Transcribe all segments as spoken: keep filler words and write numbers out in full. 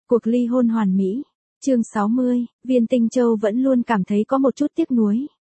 Cuộc ly hôn hoàn mỹ. Chương sáu mươi, Viên Tinh Châu vẫn luôn cảm thấy có một chút tiếc nuối.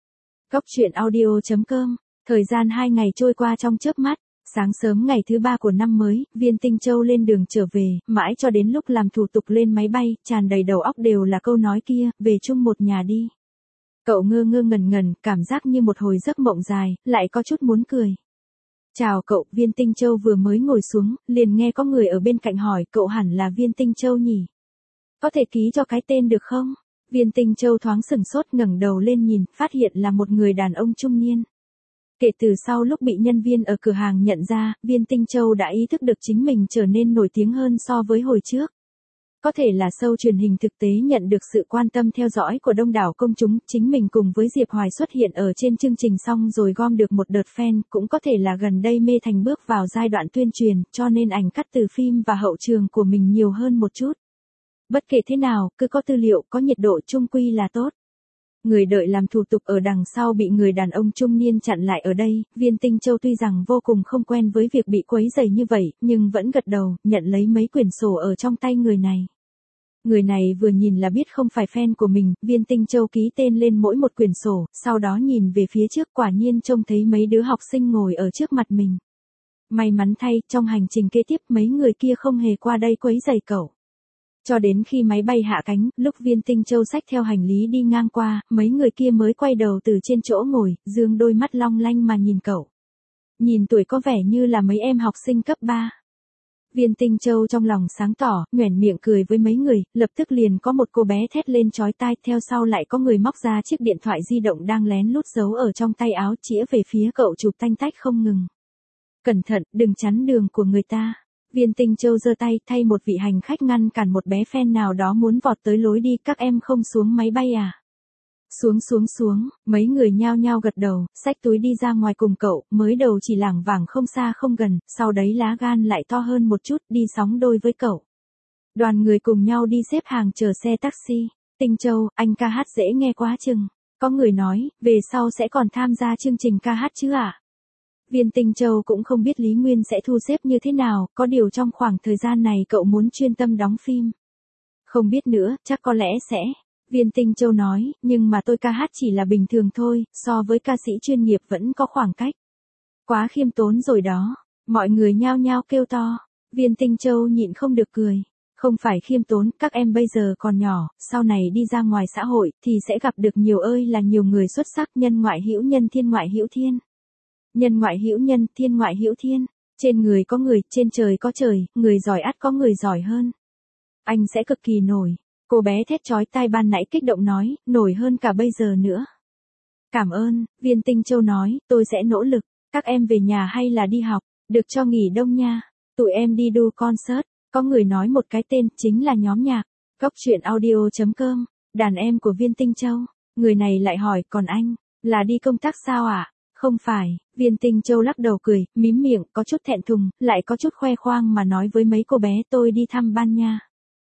Góc truyện audio chấm com. Thời gian hai ngày trôi qua trong chớp mắt. Sáng sớm ngày thứ ba của năm mới, Viên Tinh Châu lên đường trở về, mãi cho đến lúc làm thủ tục lên máy bay, tràn đầy đầu óc đều là câu nói kia, về chung một nhà đi. Cậu ngơ ngơ ngẩn ngẩn, cảm giác như một hồi giấc mộng dài, lại có chút muốn cười. Chào cậu, Viên Tinh Châu vừa mới ngồi xuống, liền nghe có người ở bên cạnh hỏi, cậu hẳn là Viên Tinh Châu nhỉ? Có thể ký cho cái tên được không? Viên Tinh Châu thoáng sửng sốt ngẩng đầu lên nhìn, phát hiện là một người đàn ông trung niên. Kể từ sau lúc bị nhân viên ở cửa hàng nhận ra, Viên Tinh Châu đã ý thức được chính mình trở nên nổi tiếng hơn so với hồi trước. Có thể là show truyền hình thực tế nhận được sự quan tâm theo dõi của đông đảo công chúng, chính mình cùng với Diệp Hoài xuất hiện ở trên chương trình xong rồi gom được một đợt fan, cũng có thể là gần đây Mê Thành bước vào giai đoạn tuyên truyền, cho nên ảnh cắt từ phim và hậu trường của mình nhiều hơn một chút. Bất kể thế nào, cứ có tư liệu, có nhiệt độ chung quy là tốt. Người đợi làm thủ tục ở đằng sau bị người đàn ông trung niên chặn lại ở đây, Viên Tinh Châu tuy rằng vô cùng không quen với việc bị quấy rầy như vậy, nhưng vẫn gật đầu, nhận lấy mấy quyển sổ ở trong tay người này. Người này vừa nhìn là biết không phải fan của mình, Viên Tinh Châu ký tên lên mỗi một quyển sổ, sau đó nhìn về phía trước quả nhiên trông thấy mấy đứa học sinh ngồi ở trước mặt mình. May mắn thay, trong hành trình kế tiếp mấy người kia không hề qua đây quấy rầy cậu. Cho đến khi máy bay hạ cánh, lúc Viên Tinh Châu xách theo hành lý đi ngang qua, mấy người kia mới quay đầu từ trên chỗ ngồi, dương đôi mắt long lanh mà nhìn cậu. Nhìn tuổi có vẻ như là mấy em học sinh cấp ba. Viên Tinh Châu trong lòng sáng tỏ, nhoẻn miệng cười với mấy người, lập tức liền có một cô bé thét lên chói tai, theo sau lại có người móc ra chiếc điện thoại di động đang lén lút giấu ở trong tay áo chĩa về phía cậu chụp tanh tách không ngừng. Cẩn thận, đừng chắn đường của người ta. Viên Tinh Châu giơ tay thay một vị hành khách ngăn cản một bé fan nào đó muốn vọt tới lối đi, các em không xuống máy bay à? Xuống xuống xuống, mấy người nhao nhao gật đầu, xách túi đi ra ngoài cùng cậu, mới đầu chỉ lảng vảng không xa không gần, sau đấy lá gan lại to hơn một chút, đi sóng đôi với cậu. Đoàn người cùng nhau đi xếp hàng chờ xe taxi. Tinh Châu, anh ca hát dễ nghe quá chừng. Có người nói, về sau sẽ còn tham gia chương trình ca hát chứ ạ? À? Viên Tinh Châu cũng không biết Lý Nguyên sẽ thu xếp như thế nào, có điều trong khoảng thời gian này cậu muốn chuyên tâm đóng phim. Không biết nữa, chắc có lẽ sẽ. Viên Tinh Châu nói, nhưng mà tôi ca hát chỉ là bình thường thôi, so với ca sĩ chuyên nghiệp vẫn có khoảng cách. Quá khiêm tốn rồi đó. Mọi người nhao nhao kêu to. Viên Tinh Châu nhịn không được cười. Không phải khiêm tốn, các em bây giờ còn nhỏ, sau này đi ra ngoài xã hội, thì sẽ gặp được nhiều ơi là nhiều người xuất sắc, nhân ngoại hữu nhân thiên ngoại hữu thiên. Nhân ngoại hữu nhân, thiên ngoại hữu thiên. Trên người có người, trên trời có trời, người giỏi ắt có người giỏi hơn. Anh sẽ cực kỳ nổi. Cô bé thét chói tai ban nãy kích động nói, nổi hơn cả bây giờ nữa. Cảm ơn, Viên Tinh Châu nói, tôi sẽ nỗ lực. Các em về nhà hay là đi học, được cho nghỉ đông nha. Tụi em đi đu concert. Có người nói một cái tên, chính là nhóm nhạc. Góc truyện audio chấm com. Đàn em của Viên Tinh Châu. Người này lại hỏi, còn anh, là đi công tác sao ạ? À? Không phải, Viên Tinh Châu lắc đầu cười, mím miệng, có chút thẹn thùng, lại có chút khoe khoang mà nói với mấy cô bé, tôi đi thăm ban nha.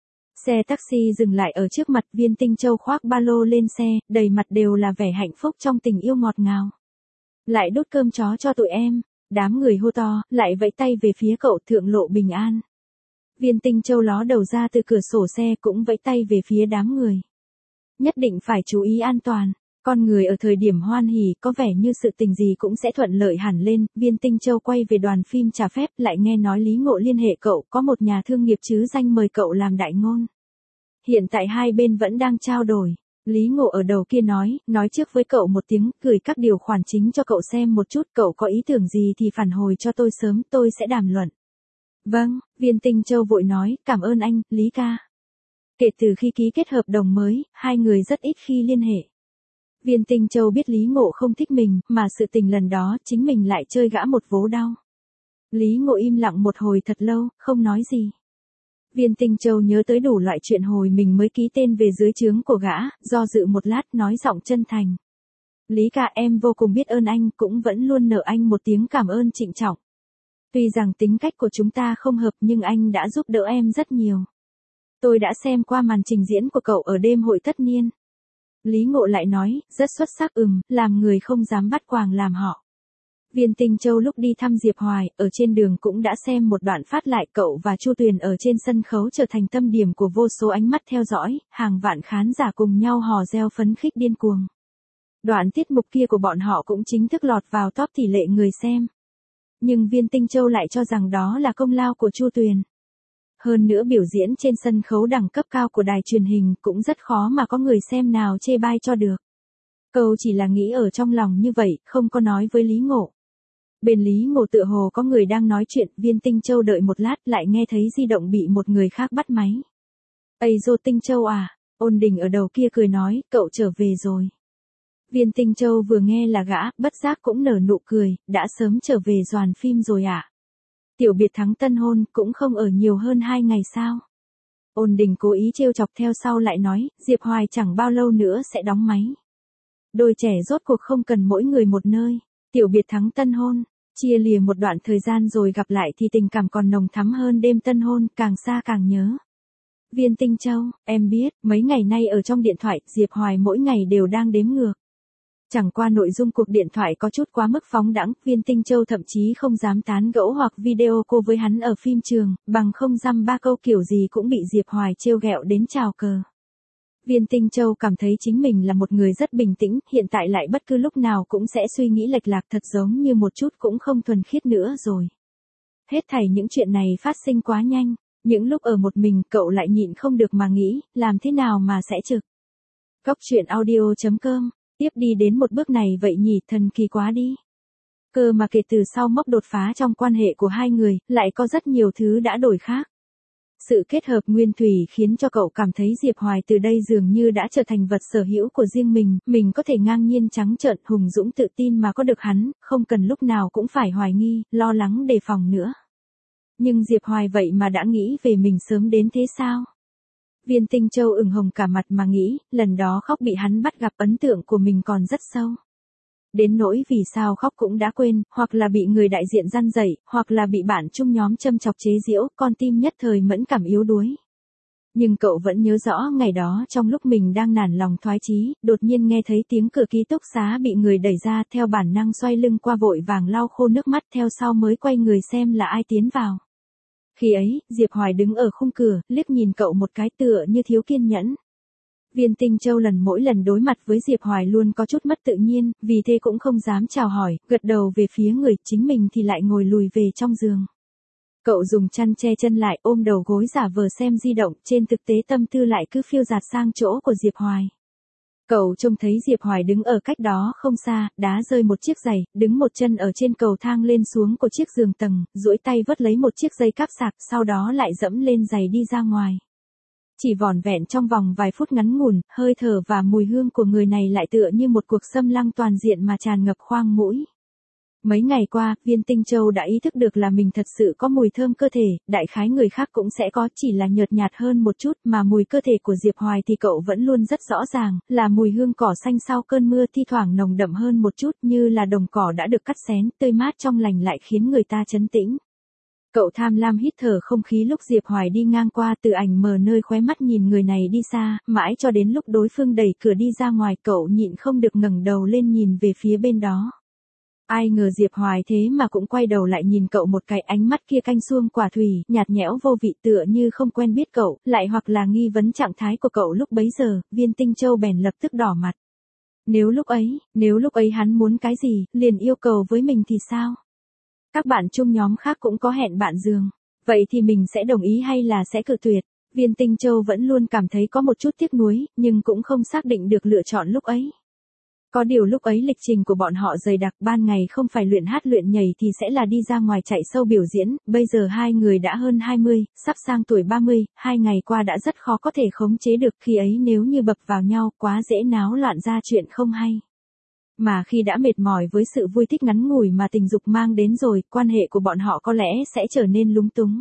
Xe taxi dừng lại ở trước mặt, Viên Tinh Châu khoác ba lô lên xe, đầy mặt đều là vẻ hạnh phúc trong tình yêu ngọt ngào. Lại đút cơm chó cho tụi em, đám người hô to, lại vẫy tay về phía cậu, thượng lộ bình an. Viên Tinh Châu ló đầu ra từ cửa sổ xe cũng vẫy tay về phía đám người. Nhất định phải chú ý an toàn. Con người ở thời điểm hoan hỉ có vẻ như sự tình gì cũng sẽ thuận lợi hẳn lên. Viên Tinh Châu quay về đoàn phim trả phép, lại nghe nói Lý Ngộ liên hệ cậu, có một nhà thương nghiệp chứ danh mời cậu làm đại ngôn. Hiện tại hai bên vẫn đang trao đổi. Lý Ngộ ở đầu kia nói, nói trước với cậu một tiếng, gửi các điều khoản chính cho cậu xem một chút, cậu có ý tưởng gì thì phản hồi cho tôi sớm, tôi sẽ đàm luận. Vâng, Viên Tinh Châu vội nói, cảm ơn anh, Lý ca. Kể từ khi ký kết hợp đồng mới, hai người rất ít khi liên hệ. Viên Tinh Châu biết Lý Ngộ không thích mình, mà sự tình lần đó chính mình lại chơi gã một vố đau. Lý Ngộ im lặng một hồi thật lâu, không nói gì. Viên Tinh Châu nhớ tới đủ loại chuyện hồi mình mới ký tên về dưới trướng của gã, do dự một lát nói giọng chân thành. Lý ca, em vô cùng biết ơn anh, cũng vẫn luôn nợ anh một tiếng cảm ơn trịnh trọng. Tuy rằng tính cách của chúng ta không hợp nhưng anh đã giúp đỡ em rất nhiều. Tôi đã xem qua màn trình diễn của cậu ở đêm hội tất niên. Lý Ngộ lại nói, rất xuất sắc, ừm, làm người không dám bắt quàng làm họ. Viên Tinh Châu lúc đi thăm Diệp Hoài, ở trên đường cũng đã xem một đoạn phát lại, cậu và Chu Tuyền ở trên sân khấu trở thành tâm điểm của vô số ánh mắt theo dõi, hàng vạn khán giả cùng nhau hò reo phấn khích điên cuồng. Đoạn tiết mục kia của bọn họ cũng chính thức lọt vào top tỷ lệ người xem. Nhưng Viên Tinh Châu lại cho rằng đó là công lao của Chu Tuyền. Hơn nữa biểu diễn trên sân khấu đẳng cấp cao của đài truyền hình cũng rất khó mà có người xem nào chê bai cho được. Cậu chỉ là nghĩ ở trong lòng như vậy, không có nói với Lý Ngộ. Bên Lý Ngộ tựa hồ có người đang nói chuyện, Viên Tinh Châu đợi một lát lại nghe thấy di động bị một người khác bắt máy. Ây dô Tinh Châu à, Ôn Đình ở đầu kia cười nói, cậu trở về rồi. Viên Tinh Châu vừa nghe là gã, bất giác cũng nở nụ cười, đã sớm trở về dàn phim rồi à? Tiểu biệt thắng tân hôn, cũng không ở nhiều hơn hai ngày sao? Ôn Đình cố ý trêu chọc theo sau lại nói, Diệp Hoài chẳng bao lâu nữa sẽ đóng máy. Đôi trẻ rốt cuộc không cần mỗi người một nơi. Tiểu biệt thắng tân hôn, chia lìa một đoạn thời gian rồi gặp lại thì tình cảm còn nồng thắm hơn đêm tân hôn, càng xa càng nhớ. Viên Tinh Châu, em biết, mấy ngày nay ở trong điện thoại, Diệp Hoài mỗi ngày đều đang đếm ngược. Chẳng qua nội dung cuộc điện thoại có chút quá mức phóng đãng, Viên Tinh Châu thậm chí không dám tán gẫu hoặc video cô với hắn ở phim trường, bằng không dăm ba câu kiểu gì cũng bị Diệp Hoài trêu ghẹo đến trào cờ. Viên Tinh Châu cảm thấy chính mình là một người rất bình tĩnh, hiện tại lại bất cứ lúc nào cũng sẽ suy nghĩ lệch lạc, thật giống như một chút cũng không thuần khiết nữa rồi. Hết thảy những chuyện này phát sinh quá nhanh, những lúc ở một mình cậu lại nhịn không được mà nghĩ, làm thế nào mà sẽ trực. Cóc truyện audio chấm com, tiếp đi đến một bước này vậy nhỉ, thần kỳ quá đi. Cơ mà kể từ sau mốc đột phá trong quan hệ của hai người, lại có rất nhiều thứ đã đổi khác. Sự kết hợp nguyên thủy khiến cho cậu cảm thấy Diệp Hoài từ đây dường như đã trở thành vật sở hữu của riêng mình, mình có thể ngang nhiên trắng trợn hùng dũng tự tin mà có được hắn, không cần lúc nào cũng phải hoài nghi, lo lắng đề phòng nữa. Nhưng Diệp Hoài vậy mà đã nghĩ về mình sớm đến thế sao? Viên Tinh Châu ửng hồng cả mặt mà nghĩ, lần đó khóc bị hắn bắt gặp ấn tượng của mình còn rất sâu. Đến nỗi vì sao khóc cũng đã quên, hoặc là bị người đại diện răn dạy, hoặc là bị bạn chung nhóm châm chọc chế giễu, con tim nhất thời mẫn cảm yếu đuối. Nhưng cậu vẫn nhớ rõ ngày đó trong lúc mình đang nản lòng thoái chí, đột nhiên nghe thấy tiếng cửa ký túc xá bị người đẩy ra, theo bản năng xoay lưng qua vội vàng lau khô nước mắt, theo sau mới quay người xem là ai tiến vào. Khi ấy, Diệp Hoài đứng ở khung cửa, liếc nhìn cậu một cái tựa như thiếu kiên nhẫn. Viên Tinh Châu lần mỗi lần đối mặt với Diệp Hoài luôn có chút mất tự nhiên, vì thế cũng không dám chào hỏi, gật đầu về phía người, chính mình thì lại ngồi lùi về trong giường. Cậu dùng chăn che chân lại, ôm đầu gối giả vờ xem di động, trên thực tế tâm tư lại cứ phiêu dạt sang chỗ của Diệp Hoài. Cậu trông thấy Diệp Hoài đứng ở cách đó không xa, đá rơi một chiếc giày, đứng một chân ở trên cầu thang lên xuống của chiếc giường tầng, duỗi tay vớt lấy một chiếc dây cáp sạc, sau đó lại dẫm lên giày đi ra ngoài. Chỉ vỏn vẹn trong vòng vài phút ngắn ngủn, hơi thở và mùi hương của người này lại tựa như một cuộc xâm lăng toàn diện mà tràn ngập khoang mũi. Mấy ngày qua, Viên Tinh Châu đã ý thức được là mình thật sự có mùi thơm cơ thể, đại khái người khác cũng sẽ có, chỉ là nhợt nhạt hơn một chút, mà mùi cơ thể của Diệp Hoài thì cậu vẫn luôn rất rõ ràng, là mùi hương cỏ xanh sau cơn mưa, thi thoảng nồng đậm hơn một chút, như là đồng cỏ đã được cắt xén, tươi mát trong lành lại khiến người ta trấn tĩnh. Cậu tham lam hít thở không khí lúc Diệp Hoài đi ngang qua, từ ảnh mờ nơi khóe mắt nhìn người này đi xa, mãi cho đến lúc đối phương đẩy cửa đi ra ngoài, cậu nhịn không được ngẩng đầu lên nhìn về phía bên đó. Ai ngờ Diệp Hoài thế mà cũng quay đầu lại nhìn cậu một cái, ánh mắt kia canh xuông quả thủy, nhạt nhẽo vô vị, tựa như không quen biết cậu, lại hoặc là nghi vấn trạng thái của cậu lúc bấy giờ. Viên Tinh Châu bèn lập tức đỏ mặt. Nếu lúc ấy, nếu lúc ấy hắn muốn cái gì, liền yêu cầu với mình thì sao? Các bạn chung nhóm khác cũng có hẹn bạn giường, vậy thì mình sẽ đồng ý hay là sẽ cự tuyệt? Viên Tinh Châu vẫn luôn cảm thấy có một chút tiếc nuối, nhưng cũng không xác định được lựa chọn lúc ấy. Có điều lúc ấy lịch trình của bọn họ dày đặc, ban ngày không phải luyện hát luyện nhảy thì sẽ là đi ra ngoài chạy show biểu diễn, bây giờ hai người đã hơn hai mươi, sắp sang tuổi ba mươi, hai ngày qua đã rất khó có thể khống chế được, khi ấy nếu như bập vào nhau quá dễ náo loạn ra chuyện không hay. Mà khi đã mệt mỏi với sự vui thích ngắn ngủi mà tình dục mang đến rồi, quan hệ của bọn họ có lẽ sẽ trở nên lúng túng.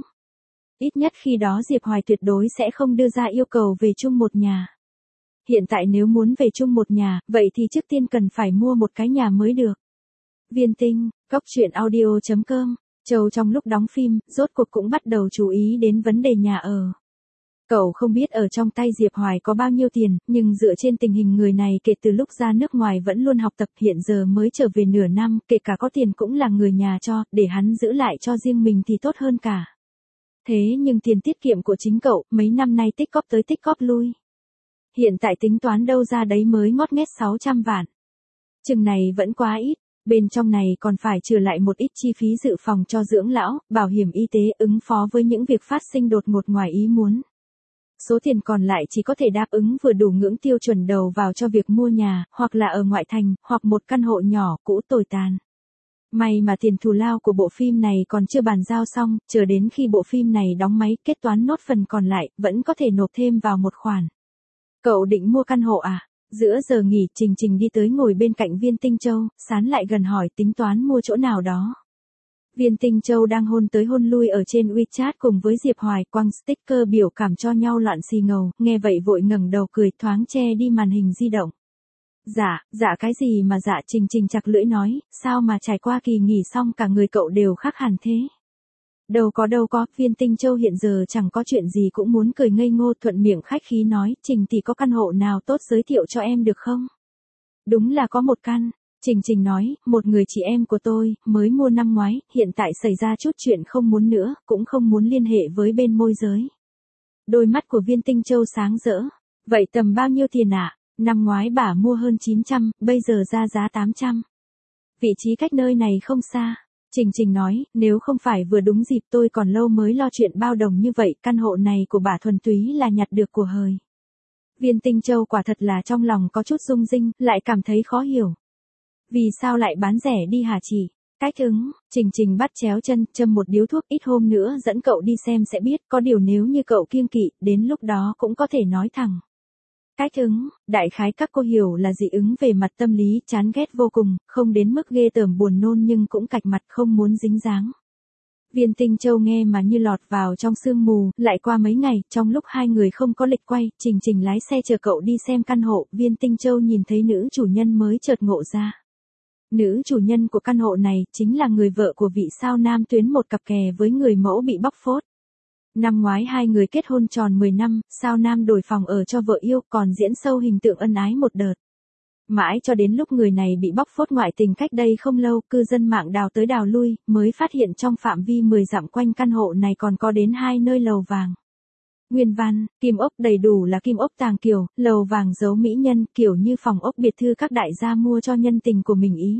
Ít nhất khi đó Diệp Hoài tuyệt đối sẽ không đưa ra yêu cầu về chung một nhà. Hiện tại nếu muốn về chung một nhà, vậy thì trước tiên cần phải mua một cái nhà mới được. Viên Tinh, cóc truyện audio chấm com, Châu trong lúc đóng phim, rốt cuộc cũng bắt đầu chú ý đến vấn đề nhà ở. Cậu không biết ở trong tay Diệp Hoài có bao nhiêu tiền, nhưng dựa trên tình hình người này kể từ lúc ra nước ngoài vẫn luôn học tập, hiện giờ mới trở về nửa năm, kể cả có tiền cũng là người nhà cho, để hắn giữ lại cho riêng mình thì tốt hơn cả. Thế nhưng tiền tiết kiệm của chính cậu, mấy năm nay tích cóp tới tích cóp lui. Hiện tại tính toán đâu ra đấy mới ngót nghét sáu trăm vạn. Chừng này vẫn quá ít, bên trong này còn phải trừ lại một ít chi phí dự phòng cho dưỡng lão, bảo hiểm y tế, ứng phó với những việc phát sinh đột ngột ngoài ý muốn. Số tiền còn lại chỉ có thể đáp ứng vừa đủ ngưỡng tiêu chuẩn đầu vào cho việc mua nhà, hoặc là ở ngoại thành, hoặc một căn hộ nhỏ, cũ tồi tàn. May mà tiền thù lao của bộ phim này còn chưa bàn giao xong, chờ đến khi bộ phim này đóng máy, kết toán nốt phần còn lại, vẫn có thể nộp thêm vào một khoản. Cậu định mua căn hộ à? Giữa giờ nghỉ, Trình Trình đi tới ngồi bên cạnh Viên Tinh Châu, sán lại gần hỏi tính toán mua chỗ nào đó. Viên Tinh Châu đang hôn tới hôn lui ở trên WeChat cùng với Diệp Hoài, quăng sticker biểu cảm cho nhau loạn xì ngầu, nghe vậy vội ngẩng đầu cười thoáng che đi màn hình di động. Dạ, dạ cái gì mà dạ, Trình Trình chặt lưỡi nói, sao mà trải qua kỳ nghỉ xong cả người cậu đều khác hẳn thế. Đâu có đâu có, Viên Tinh Châu hiện giờ chẳng có chuyện gì cũng muốn cười ngây ngô, thuận miệng khách khí nói, Trình thì có căn hộ nào tốt giới thiệu cho em được không? Đúng là có một căn. Trình Trình nói, một người chị em của tôi, mới mua năm ngoái, hiện tại xảy ra chút chuyện không muốn nữa, cũng không muốn liên hệ với bên môi giới. Đôi mắt của Viên Tinh Châu sáng rỡ. Vậy tầm bao nhiêu tiền ạ? À? Năm ngoái bà mua hơn chín trăm, bây giờ ra giá tám trăm. Vị trí cách nơi này không xa. Trình Trình nói, nếu không phải vừa đúng dịp tôi còn lâu mới lo chuyện bao đồng như vậy, căn hộ này của bà thuần túy là nhặt được của hời. Viên Tinh Châu quả thật là trong lòng có chút rung rinh, lại cảm thấy khó hiểu. Vì sao lại bán rẻ đi hả chị? Cách ứng, Trình Trình bắt chéo chân, châm một điếu thuốc, ít hôm nữa dẫn cậu đi xem sẽ biết, có điều nếu như cậu kiêng kỵ, đến lúc đó cũng có thể nói thẳng. Cách ứng, đại khái các cô hiểu là dị ứng về mặt tâm lý, chán ghét vô cùng, không đến mức ghê tởm buồn nôn nhưng cũng cạch mặt không muốn dính dáng. Viên Tinh Châu nghe mà như lọt vào trong sương mù, lại qua mấy ngày, trong lúc hai người không có lịch quay, Trình Trình lái xe chờ cậu đi xem căn hộ, Viên Tinh Châu nhìn thấy nữ chủ nhân mới chợt ngộ ra. Nữ chủ nhân của căn hộ này, chính là người vợ của vị sao nam tuyến một cặp kè với người mẫu bị bóc phốt. Năm ngoái hai người kết hôn tròn mười năm, sao nam đổi phòng ở cho vợ yêu, còn diễn sâu hình tượng ân ái một đợt. Mãi cho đến lúc người này bị bóc phốt ngoại tình cách đây không lâu, cư dân mạng đào tới đào lui, mới phát hiện trong phạm vi mười dặm quanh căn hộ này còn có đến hai nơi lầu vàng. Nguyên văn, kim ốc đầy đủ là kim ốc tàng kiểu, lầu vàng giấu mỹ nhân, kiểu như phòng ốc biệt thư các đại gia mua cho nhân tình của mình ý.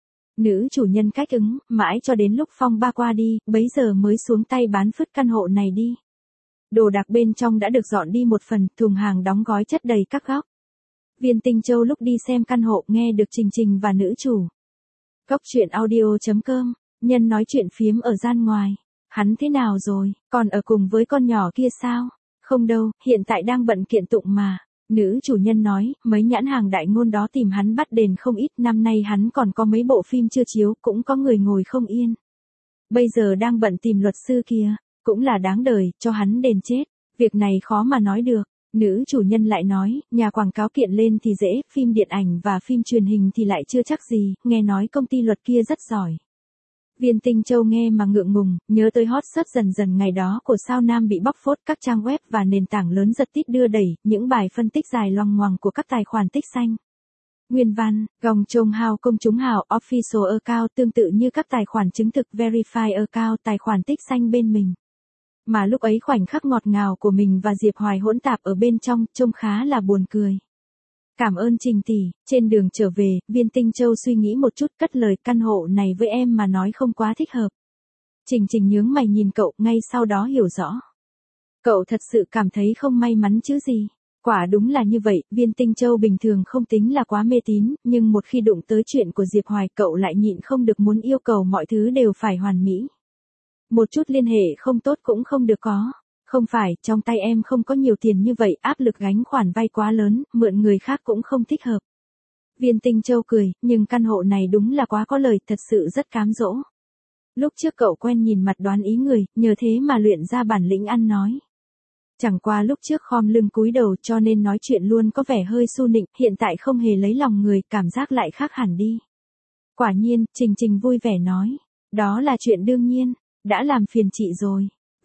Nữ chủ nhân cách ứng, mãi cho đến lúc phong ba qua đi, bấy giờ mới xuống tay bán phứt căn hộ này đi. Đồ đạc bên trong đã được dọn đi một phần, thùng hàng đóng gói chất đầy các góc. Viên Tinh Châu lúc đi xem căn hộ nghe được Trình Trình và nữ chủ. Góc truyện audio chấm com, nhân nói chuyện phiếm ở gian ngoài. Hắn thế nào rồi, còn ở cùng với con nhỏ kia sao? Không đâu, hiện tại đang bận kiện tụng mà. Nữ chủ nhân nói, mấy nhãn hàng đại ngôn đó tìm hắn bắt đền không ít, năm nay hắn còn có mấy bộ phim chưa chiếu, cũng có người ngồi không yên. Bây giờ đang bận tìm luật sư kia, cũng là đáng đời, cho hắn đền chết. Việc này khó mà nói được. Nữ chủ nhân lại nói, nhà quảng cáo kiện lên thì dễ, phim điện ảnh và phim truyền hình thì lại chưa chắc gì, nghe nói công ty luật kia rất giỏi. Viên Tinh Châu nghe mà ngượng ngùng, nhớ tới hot search dần dần ngày đó của sao nam bị bóc phốt, các trang web và nền tảng lớn giật tít đưa đẩy, những bài phân tích dài loằng ngoằng của các tài khoản tích xanh. Nguyên văn, gòng trông hào công chúng hào official account tương tự như các tài khoản chứng thực verify account tài khoản tích xanh bên mình. Mà lúc ấy khoảnh khắc ngọt ngào của mình và Diệp Hoài hỗn tạp ở bên trong, trông khá là buồn cười. Cảm ơn Trình tỷ, trên đường trở về, Viên Tinh Châu suy nghĩ một chút cất lời căn hộ này với em mà nói không quá thích hợp. Trình Trình nhướng mày nhìn cậu, ngay sau đó hiểu rõ. Cậu thật sự cảm thấy không may mắn chứ gì. Quả đúng là như vậy, Viên Tinh Châu bình thường không tính là quá mê tín, nhưng một khi đụng tới chuyện của Diệp Hoài cậu lại nhịn không được muốn yêu cầu mọi thứ đều phải hoàn mỹ. Một chút liên hệ không tốt cũng không được có. Không phải, trong tay em không có nhiều tiền như vậy, áp lực gánh khoản vay quá lớn, mượn người khác cũng không thích hợp. Viên Tinh Châu cười, nhưng căn hộ này đúng là quá có lời, thật sự rất cám dỗ. Lúc trước cậu quen nhìn mặt đoán ý người, nhờ thế mà luyện ra bản lĩnh ăn nói. Chẳng qua lúc trước khom lưng cúi đầu cho nên nói chuyện luôn có vẻ hơi su nịnh, hiện tại không hề lấy lòng người, cảm giác lại khác hẳn đi. Quả nhiên, Trình Trình vui vẻ nói, đó là chuyện đương nhiên, đã làm phiền chị rồi.